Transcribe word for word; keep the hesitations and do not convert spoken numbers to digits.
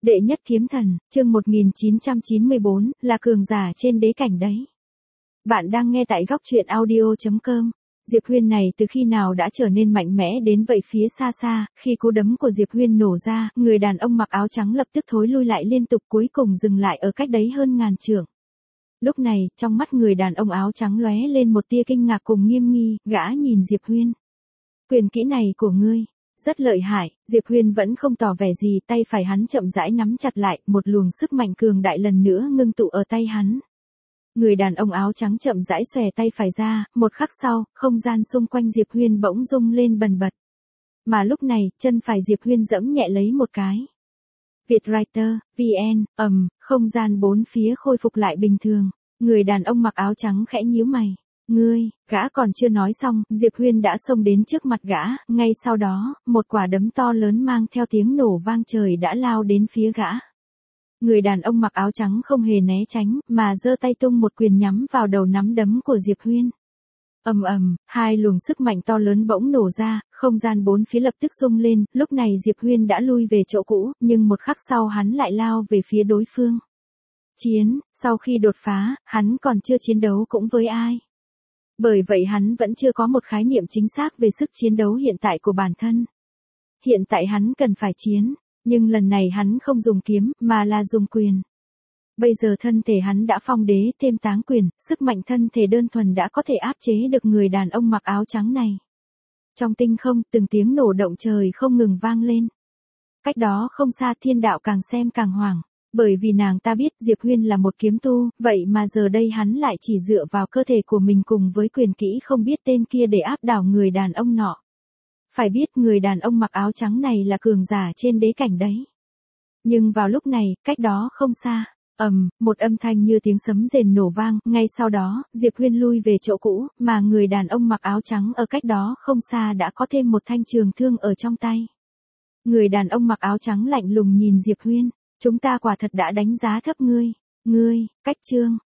Đệ nhất kiếm thần, chương một nghìn chín trăm chín mươi bốn, là cường giả trên đế cảnh đấy. Bạn đang nghe tại góc truyện audio chấm com. Diệp Huyên này từ khi nào đã trở nên mạnh mẽ đến vậy? Phía xa xa, khi cú đấm của Diệp Huyên nổ ra, người đàn ông mặc áo trắng lập tức thối lui lại liên tục, cuối cùng dừng lại ở cách đấy hơn ngàn trượng. Lúc này, trong mắt người đàn ông áo trắng lóe lên một tia kinh ngạc cùng nghiêm nghi, gã nhìn Diệp Huyên. Quyền kỹ này của ngươi rất lợi hại. Diệp Huyên vẫn không tỏ vẻ gì, tay phải hắn chậm rãi nắm chặt lại, một luồng sức mạnh cường đại lần nữa ngưng tụ ở tay hắn. Người đàn ông áo trắng chậm rãi xòe tay phải ra, một khắc sau, không gian xung quanh Diệp Huyên bỗng rung lên bần bật. Mà lúc này, chân phải Diệp Huyên giẫm nhẹ lấy một cái. Vietwriter, vê en, ầm, không gian bốn phía khôi phục lại bình thường. Người đàn ông mặc áo trắng khẽ nhíu mày. Ngươi, gã còn chưa nói xong, Diệp Huyên đã xông đến trước mặt gã, ngay sau đó, một quả đấm to lớn mang theo tiếng nổ vang trời đã lao đến phía gã. Người đàn ông mặc áo trắng không hề né tránh, mà giơ tay tung một quyền nhắm vào đầu nắm đấm của Diệp Huyên. Ầm ầm, hai luồng sức mạnh to lớn bỗng nổ ra, không gian bốn phía lập tức rung lên, lúc này Diệp Huyên đã lui về chỗ cũ, nhưng một khắc sau hắn lại lao về phía đối phương. Chiến, sau khi đột phá, hắn còn chưa chiến đấu cũng với ai. Bởi vậy hắn vẫn chưa có một khái niệm chính xác về sức chiến đấu hiện tại của bản thân. Hiện tại hắn cần phải chiến, nhưng lần này hắn không dùng kiếm, mà là dùng quyền. Bây giờ thân thể hắn đã phong đế thêm táng quyền, sức mạnh thân thể đơn thuần đã có thể áp chế được người đàn ông mặc áo trắng này. Trong tinh không, từng tiếng nổ động trời không ngừng vang lên. Cách đó không xa Thiên Đạo càng xem càng hoảng. Bởi vì nàng ta biết Diệp Huyên là một kiếm tu, vậy mà giờ đây hắn lại chỉ dựa vào cơ thể của mình cùng với quyền kỹ không biết tên kia để áp đảo người đàn ông nọ. Phải biết người đàn ông mặc áo trắng này là cường giả trên đế cảnh đấy. Nhưng vào lúc này, cách đó không xa, ầm, một âm thanh như tiếng sấm rền nổ vang, ngay sau đó, Diệp Huyên lui về chỗ cũ, mà người đàn ông mặc áo trắng ở cách đó không xa đã có thêm một thanh trường thương ở trong tay. Người đàn ông mặc áo trắng lạnh lùng nhìn Diệp Huyên. Chúng ta quả thật đã đánh giá thấp ngươi. Ngươi, cách chương,